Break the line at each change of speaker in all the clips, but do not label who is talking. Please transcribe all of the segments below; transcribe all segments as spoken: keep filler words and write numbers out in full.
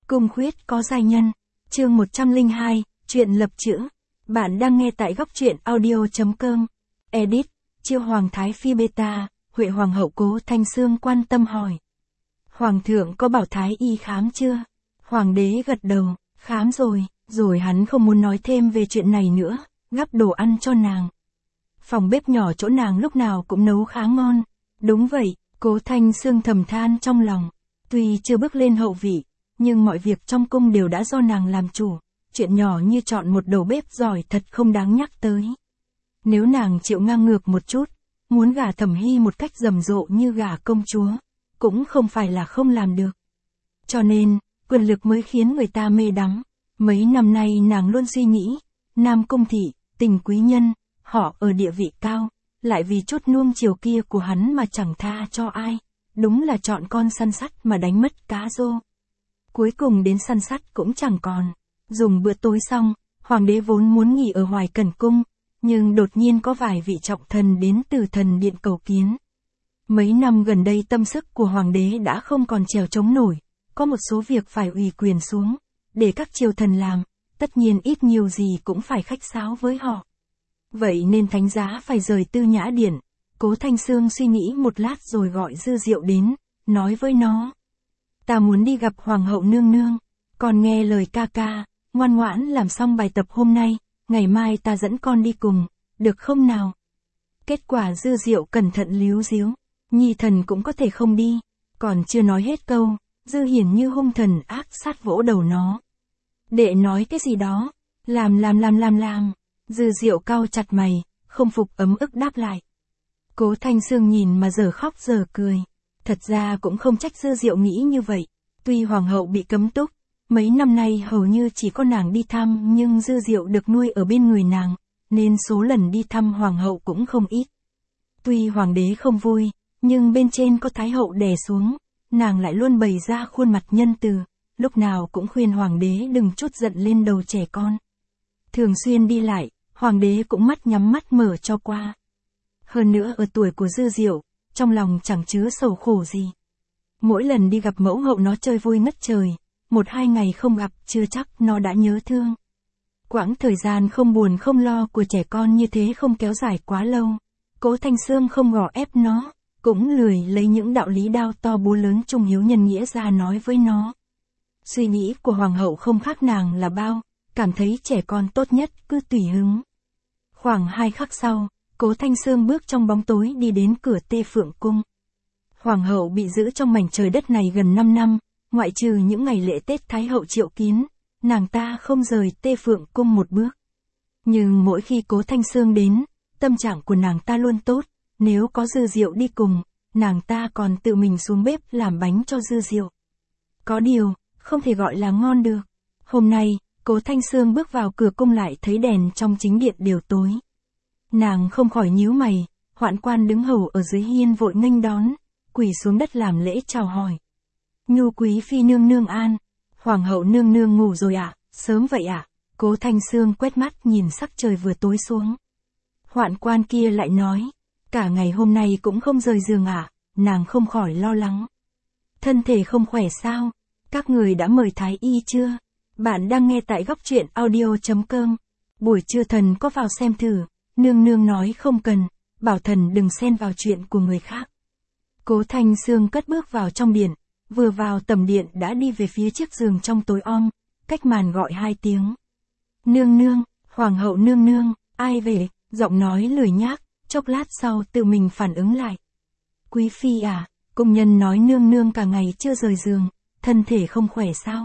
Cung khuyết có giai nhân. Chương một trăm lẻ hai, chuyện lập chữ. Bạn đang nghe tại góc truyện audio chấm com. Edit, Chiêu Hoàng Thái Phi Beta, Huệ Hoàng hậu Cố Thanh Sương quan tâm hỏi. Hoàng thượng có bảo Thái y khám chưa? Hoàng đế gật đầu, khám rồi, rồi hắn không muốn nói thêm về chuyện này nữa, gắp đồ ăn cho nàng. Phòng bếp nhỏ chỗ nàng lúc nào cũng nấu khá ngon. Đúng vậy, Cố Thanh Sương thầm than trong lòng. Tuy chưa bước lên hậu vị, nhưng mọi việc trong cung đều đã do nàng làm chủ. Chuyện nhỏ như chọn một đầu bếp giỏi thật không đáng nhắc tới. Nếu nàng chịu ngang ngược một chút, muốn gả Thẩm Hy một cách rầm rộ như gả công chúa, cũng không phải là không làm được. Cho nên, quyền lực mới khiến người ta mê đắm. Mấy năm nay nàng luôn suy nghĩ, Nam Cung Thị, tình quý nhân, họ ở địa vị cao, lại vì chút nuông chiều kia của hắn mà chẳng tha cho ai. Đúng là chọn con săn sắt mà đánh mất cá rô. Cuối cùng đến săn sắt cũng chẳng còn. Dùng bữa tối xong, hoàng đế vốn muốn nghỉ ở Hoài Cẩn Cung, nhưng đột nhiên có vài vị trọng thần đến từ thần điện cầu kiến. Mấy năm gần đây tâm sức của hoàng đế đã không còn trèo chống nổi, có một số việc phải ủy quyền xuống, để các triều thần làm, tất nhiên ít nhiều gì cũng phải khách sáo với họ. Vậy nên thánh giá phải rời Tư Nhã Điện. Cố Thanh Sương suy nghĩ một lát rồi gọi Dư Diệu đến, nói với nó. Ta muốn đi gặp Hoàng hậu nương nương, còn nghe lời ca ca, ngoan ngoãn làm xong bài tập hôm nay, ngày mai ta dẫn con đi cùng, được không nào? Kết quả Dư Diệu cẩn thận líu díu, nhi thần cũng có thể không đi, còn chưa nói hết câu, Dư Hiển như hung thần ác sát vỗ đầu nó. Đệ nói cái gì đó, làm làm làm làm làm, Dư Diệu cau chặt mày, không phục ấm ức đáp lại. Cố Thanh Sương nhìn mà giờ khóc giờ cười. Thật ra cũng không trách Dư Diệu nghĩ như vậy. Tuy hoàng hậu bị cấm túc, mấy năm nay hầu như chỉ có nàng đi thăm, nhưng Dư Diệu được nuôi ở bên người nàng, nên số lần đi thăm hoàng hậu cũng không ít. Tuy hoàng đế không vui, nhưng bên trên có thái hậu đè xuống, nàng lại luôn bày ra khuôn mặt nhân từ, lúc nào cũng khuyên hoàng đế đừng trút giận lên đầu trẻ con. Thường xuyên đi lại, hoàng đế cũng mắt nhắm mắt mở cho qua. Hơn nữa ở tuổi của Dư Diệu, trong lòng chẳng chứa sầu khổ gì. Mỗi lần đi gặp mẫu hậu nó chơi vui ngất trời, một hai ngày không gặp chưa chắc nó đã nhớ thương. Quãng thời gian không buồn không lo của trẻ con như thế không kéo dài quá lâu. Cố Thanh Sương không gò ép nó, cũng lười lấy những đạo lý đao to búa lớn trung hiếu nhân nghĩa ra nói với nó. Suy nghĩ của hoàng hậu không khác nàng là bao, cảm thấy trẻ con tốt nhất cứ tùy hứng. Khoảng hai khắc sau, Cố Thanh Sương bước trong bóng tối đi đến cửa Tê Phượng Cung. Hoàng hậu bị giữ trong mảnh trời đất này gần năm năm, ngoại trừ những ngày lễ Tết Thái hậu triệu kiến, nàng ta không rời Tê Phượng Cung một bước. Nhưng mỗi khi Cố Thanh Sương đến, tâm trạng của nàng ta luôn tốt, nếu có Dư Diệu đi cùng, nàng ta còn tự mình xuống bếp làm bánh cho Dư Diệu. Có điều, không thể gọi là ngon được. Hôm nay, Cố Thanh Sương bước vào cửa cung lại thấy đèn trong chính điện đều tối. Nàng không khỏi nhíu mày, hoạn quan đứng hầu ở dưới hiên vội nghênh đón, quỳ xuống đất làm lễ chào hỏi. Nhu quý phi nương nương an, hoàng hậu nương nương ngủ rồi ạ, à? Sớm vậy ạ? À? Cố Thanh Sương quét mắt nhìn sắc trời vừa tối xuống. Hoạn quan kia lại nói, cả ngày hôm nay cũng không rời giường ạ, à? Nàng không khỏi lo lắng. Thân thể không khỏe sao? Các người đã mời thái y chưa? Bạn đang nghe tại góc truyện audio chấm com. Buổi trưa thần có vào xem thử. Nương nương nói không cần, bảo thần đừng xen vào chuyện của người khác. Cố Thanh Sương cất bước vào trong điện, vừa vào tầm điện đã đi về phía chiếc giường trong tối om, cách màn gọi hai tiếng. Nương nương, hoàng hậu nương nương, ai về, giọng nói lười nhác, chốc lát sau tự mình phản ứng lại. Quý phi à, cung nhân nói nương nương cả ngày chưa rời giường, thân thể không khỏe sao?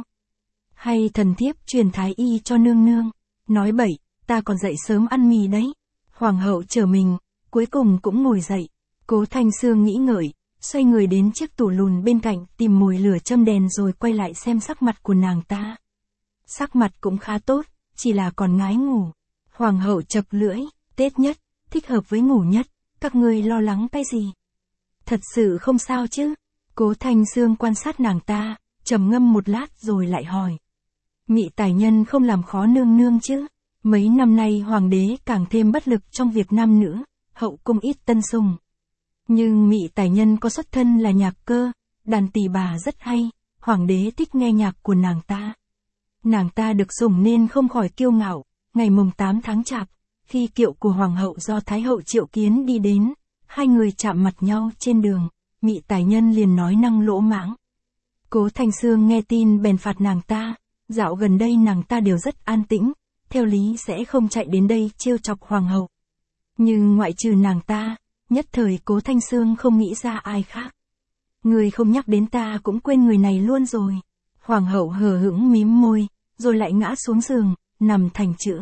Hay thần thiếp truyền thái y cho nương nương? Nói bậy, ta còn dậy sớm ăn mì đấy. Hoàng hậu trở mình, cuối cùng cũng ngồi dậy. Cố Thanh Sương nghĩ ngợi, xoay người đến chiếc tủ lùn bên cạnh tìm mồi lửa châm đèn rồi quay lại xem sắc mặt của nàng ta. Sắc mặt cũng khá tốt, chỉ là còn ngái ngủ. Hoàng hậu chập lưỡi, Tết nhất, thích hợp với ngủ nhất, các ngươi lo lắng cái gì? Thật sự không sao chứ? Cố Thanh Sương quan sát nàng ta, trầm ngâm một lát rồi lại hỏi. Mị tài nhân không làm khó nương nương chứ? Mấy năm nay hoàng đế càng thêm bất lực trong việc nam nữ, hậu cung ít tân sùng. Nhưng Mị tài nhân có xuất thân là nhạc cơ, đàn tỳ bà rất hay, hoàng đế thích nghe nhạc của nàng ta. Nàng ta được sủng nên không khỏi kiêu ngạo, ngày mùng tám tháng Chạp, khi kiệu của hoàng hậu do Thái hậu triệu kiến đi đến, hai người chạm mặt nhau trên đường, Mị Tài Nhân liền nói năng lỗ mãng. Cố Thanh Sương nghe tin bèn phạt nàng ta, dạo gần đây nàng ta đều rất an tĩnh, theo lý sẽ không chạy đến đây trêu chọc hoàng hậu. Nhưng ngoại trừ nàng ta, nhất thời Cố Thanh Sương không nghĩ ra ai khác. Người không nhắc đến ta cũng quên người này luôn rồi. Hoàng hậu hờ hững mím môi, rồi lại ngã xuống giường, nằm thành chữ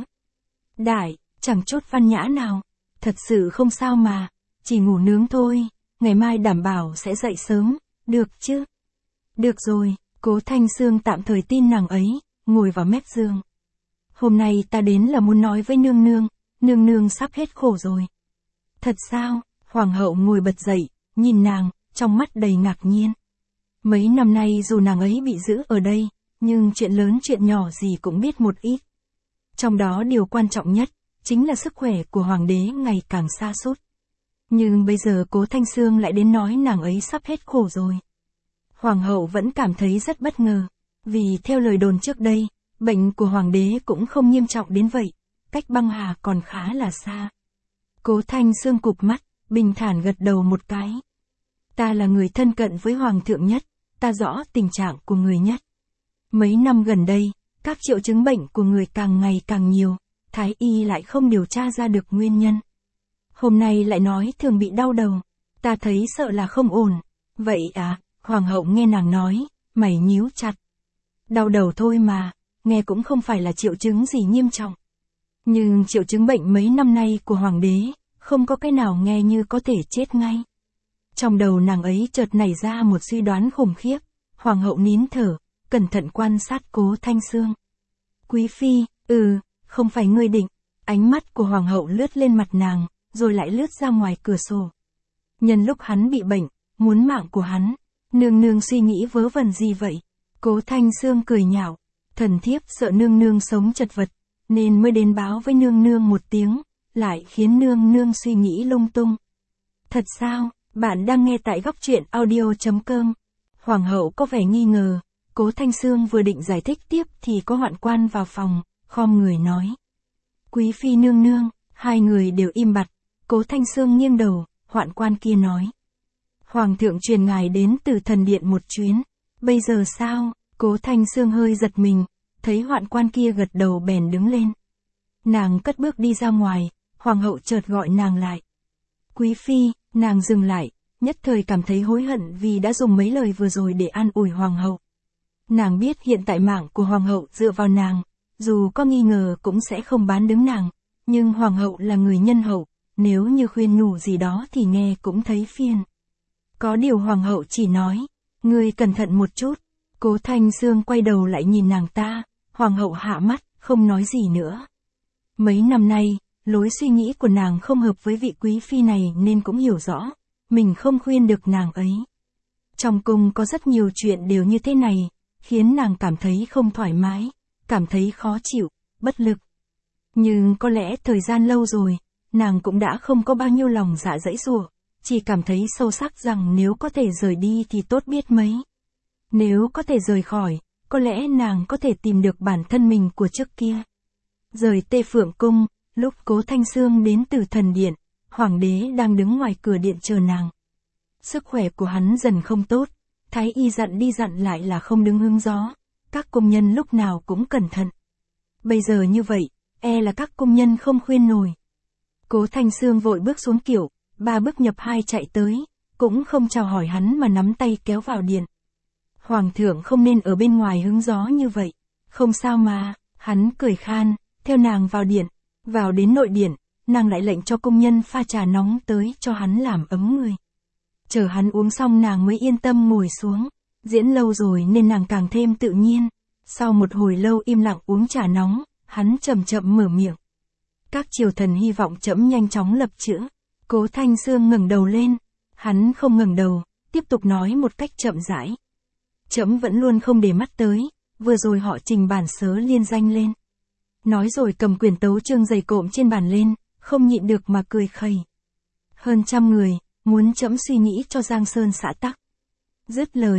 đại, chẳng chút văn nhã nào. Thật sự không sao mà, chỉ ngủ nướng thôi, ngày mai đảm bảo sẽ dậy sớm, được chứ? Được rồi, Cố Thanh Sương tạm thời tin nàng ấy, ngồi vào mép giường. Hôm nay ta đến là muốn nói với nương nương, nương nương sắp hết khổ rồi. Thật sao? Hoàng hậu ngồi bật dậy, nhìn nàng, trong mắt đầy ngạc nhiên. Mấy năm nay dù nàng ấy bị giữ ở đây, nhưng chuyện lớn chuyện nhỏ gì cũng biết một ít. Trong đó điều quan trọng nhất, chính là sức khỏe của hoàng đế ngày càng sa sút. Nhưng bây giờ Cố Thanh Sương lại đến nói nàng ấy sắp hết khổ rồi. Hoàng hậu vẫn cảm thấy rất bất ngờ, vì theo lời đồn trước đây, bệnh của hoàng đế cũng không nghiêm trọng đến vậy, cách băng hà còn khá là xa. Cố Thanh Sương cụp mắt, bình thản gật đầu một cái. Ta là người thân cận với hoàng thượng nhất, ta rõ tình trạng của người nhất. Mấy năm gần đây, các triệu chứng bệnh của người càng ngày càng nhiều, thái y lại không điều tra ra được nguyên nhân. Hôm nay lại nói thường bị đau đầu, ta thấy sợ là không ổn. Vậy à? Hoàng hậu nghe nàng nói, mày nhíu chặt. Đau đầu thôi mà, nghe cũng không phải là triệu chứng gì nghiêm trọng. Nhưng triệu chứng bệnh mấy năm nay của hoàng đế, không có cái nào nghe như có thể chết ngay. Trong đầu nàng ấy chợt nảy ra một suy đoán khủng khiếp, hoàng hậu nín thở, cẩn thận quan sát Cố Thanh Sương. Quý phi, ừ, không phải ngươi định. Ánh mắt của hoàng hậu lướt lên mặt nàng, rồi lại lướt ra ngoài cửa sổ. Nhân lúc hắn bị bệnh, muốn mạng của hắn, nương nương suy nghĩ vớ vẩn gì vậy? Cố Thanh Sương cười nhạo, thần thiếp sợ nương nương sống chật vật, nên mới đến báo với nương nương một tiếng, lại khiến nương nương suy nghĩ lung tung. Thật sao? Bạn đang nghe tại góc truyện audio chấm com. Hoàng hậu có vẻ nghi ngờ, Cố Thanh Sương vừa định giải thích tiếp thì có hoạn quan vào phòng, khom người nói. Quý phi nương nương, hai người đều im bặt, Cố Thanh Sương nghiêng đầu, hoạn quan kia nói. Hoàng thượng truyền ngài đến từ thần điện một chuyến, bây giờ sao? Cố Thanh Sương hơi giật mình, thấy hoạn quan kia gật đầu bèn đứng lên. Nàng cất bước đi ra ngoài, hoàng hậu chợt gọi nàng lại. Quý phi, nàng dừng lại, nhất thời cảm thấy hối hận vì đã dùng mấy lời vừa rồi để an ủi hoàng hậu. Nàng biết hiện tại mạng của hoàng hậu dựa vào nàng, dù có nghi ngờ cũng sẽ không bán đứng nàng, nhưng hoàng hậu là người nhân hậu, nếu như khuyên nhủ gì đó thì nghe cũng thấy phiền. Có điều hoàng hậu chỉ nói, ngươi cẩn thận một chút. Cố Thanh Sương quay đầu lại nhìn nàng ta, hoàng hậu hạ mắt, không nói gì nữa. Mấy năm nay, lối suy nghĩ của nàng không hợp với vị quý phi này nên cũng hiểu rõ, mình không khuyên được nàng ấy. Trong cung có rất nhiều chuyện đều như thế này, khiến nàng cảm thấy không thoải mái, cảm thấy khó chịu, bất lực. Nhưng có lẽ thời gian lâu rồi, nàng cũng đã không có bao nhiêu lòng dạ dãy giụa, chỉ cảm thấy sâu sắc rằng nếu có thể rời đi thì tốt biết mấy. Nếu có thể rời khỏi, có lẽ nàng có thể tìm được bản thân mình của trước kia. Rời Tê Phượng Cung, lúc Cố Thanh Sương đến từ thần điện, hoàng đế đang đứng ngoài cửa điện chờ nàng. Sức khỏe của hắn dần không tốt, thái y dặn đi dặn lại là không đứng hứng gió, các công nhân lúc nào cũng cẩn thận. Bây giờ như vậy, e là các công nhân không khuyên nổi. Cố Thanh Sương vội bước xuống kiệu, ba bước nhập hai chạy tới, cũng không chào hỏi hắn mà nắm tay kéo vào điện. Hoàng thượng không nên ở bên ngoài hứng gió như vậy. Không sao mà, hắn cười khan, theo nàng vào điện. Vào đến nội điện, nàng lại lệnh cho công nhân pha trà nóng tới cho hắn làm ấm người. Chờ hắn uống xong nàng mới yên tâm ngồi xuống. Diễn lâu rồi nên nàng càng thêm tự nhiên. Sau một hồi lâu im lặng uống trà nóng, hắn chậm chậm mở miệng. Các triều thần hy vọng trẫm nhanh chóng lập chữ. Cố Thanh Sương ngẩng đầu lên. Hắn không ngẩng đầu, tiếp tục nói một cách chậm rãi. Trẫm vẫn luôn không để mắt tới, vừa rồi họ trình bản sớ liên danh lên. Nói rồi cầm quyển tấu chương dày cộm trên bàn lên, không nhịn được mà cười khẩy. Hơn trăm người, muốn trẫm suy nghĩ cho Giang Sơn xã tắc. Dứt lời,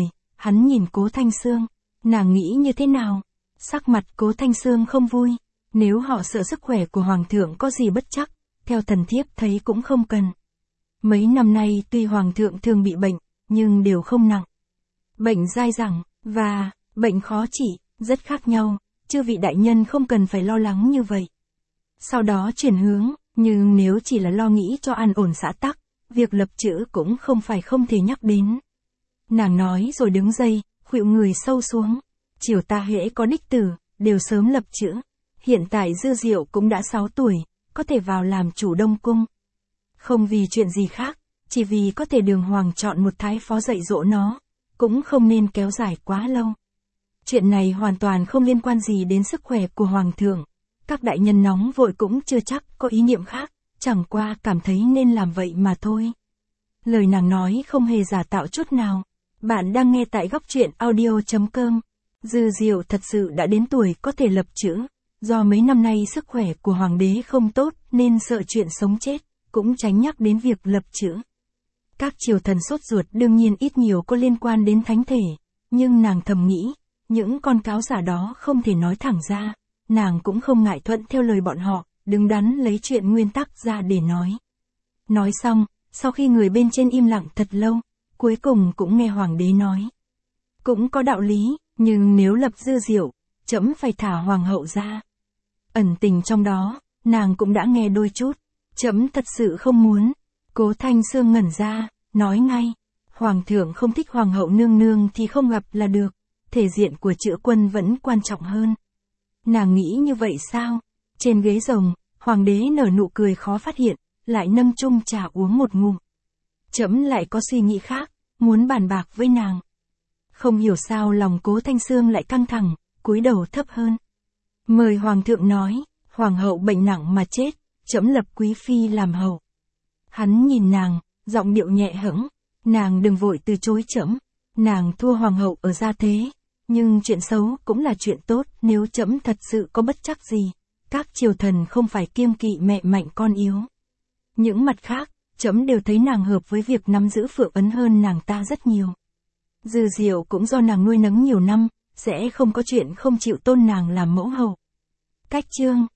Hắn nhìn Cố Thanh Sương, nàng nghĩ như thế nào? Sắc mặt Cố Thanh Sương không vui, nếu họ sợ sức khỏe của Hoàng thượng có gì bất chắc, theo thần thiếp thấy cũng không cần. Mấy năm nay tuy Hoàng thượng thường bị bệnh, nhưng đều không nặng. Bệnh dai dẳng, và bệnh khó trị, rất khác nhau, chư vị đại nhân không cần phải lo lắng như vậy. Sau đó chuyển hướng, nhưng nếu chỉ là lo nghĩ cho an ổn xã tắc, việc lập chữ cũng không phải không thể nhắc đến. Nàng nói rồi đứng dậy, khuỵu người sâu xuống. Triều ta hễ có đích tử, đều sớm lập chữ. Hiện tại Dư Diệu cũng đã sáu tuổi, có thể vào làm chủ Đông Cung. Không vì chuyện gì khác, chỉ vì có thể đường hoàng chọn một thái phó dạy dỗ nó, cũng không nên kéo dài quá lâu. Chuyện này hoàn toàn không liên quan gì đến sức khỏe của Hoàng thượng. Các đại nhân nóng vội cũng chưa chắc có ý niệm khác, chẳng qua cảm thấy nên làm vậy mà thôi. Lời nàng nói không hề giả tạo chút nào. Bạn đang nghe tại góc truyện audio chấm com. Dư Diệu thật sự đã đến tuổi có thể lập chữ. Do mấy năm nay sức khỏe của Hoàng đế không tốt nên sợ chuyện sống chết, cũng tránh nhắc đến việc lập chữ. Các triều thần sốt ruột đương nhiên ít nhiều có liên quan đến thánh thể, nhưng nàng thầm nghĩ, những con cáo giả đó không thể nói thẳng ra, nàng cũng không ngại thuận theo lời bọn họ, đứng đắn lấy chuyện nguyên tắc ra để nói. Nói xong, sau khi người bên trên im lặng thật lâu, cuối cùng cũng nghe Hoàng đế nói. Cũng có đạo lý, nhưng nếu lập Dư Diệu, trẫm phải thả Hoàng hậu ra. Ẩn tình trong đó, nàng cũng đã nghe đôi chút, trẫm thật sự không muốn. Cố Thanh Sương ngẩn ra, nói ngay, Hoàng thượng không thích Hoàng hậu nương nương thì không gặp là được, thể diện của chữ quân vẫn quan trọng hơn. Nàng nghĩ như vậy sao? Trên ghế rồng, Hoàng đế nở nụ cười khó phát hiện, lại nâng chung trà uống một ngụm. Trẫm lại có suy nghĩ khác, muốn bàn bạc với nàng. Không hiểu sao lòng Cố Thanh Sương lại căng thẳng, cúi đầu thấp hơn. Mời Hoàng thượng nói, Hoàng hậu bệnh nặng mà chết, trẫm lập quý phi làm hậu. Hắn nhìn nàng, giọng điệu nhẹ hững, nàng đừng vội từ chối trẫm, nàng thua Hoàng hậu ở gia thế, nhưng chuyện xấu cũng là chuyện tốt, nếu trẫm thật sự có bất trắc gì, các triều thần không phải kiêng kỵ mẹ mạnh con yếu. Những mặt khác, trẫm đều thấy nàng hợp với việc nắm giữ Phượng ấn hơn nàng ta rất nhiều. Dư Diệu cũng do nàng nuôi nấng nhiều năm, sẽ không có chuyện không chịu tôn nàng làm mẫu hậu. Cách chương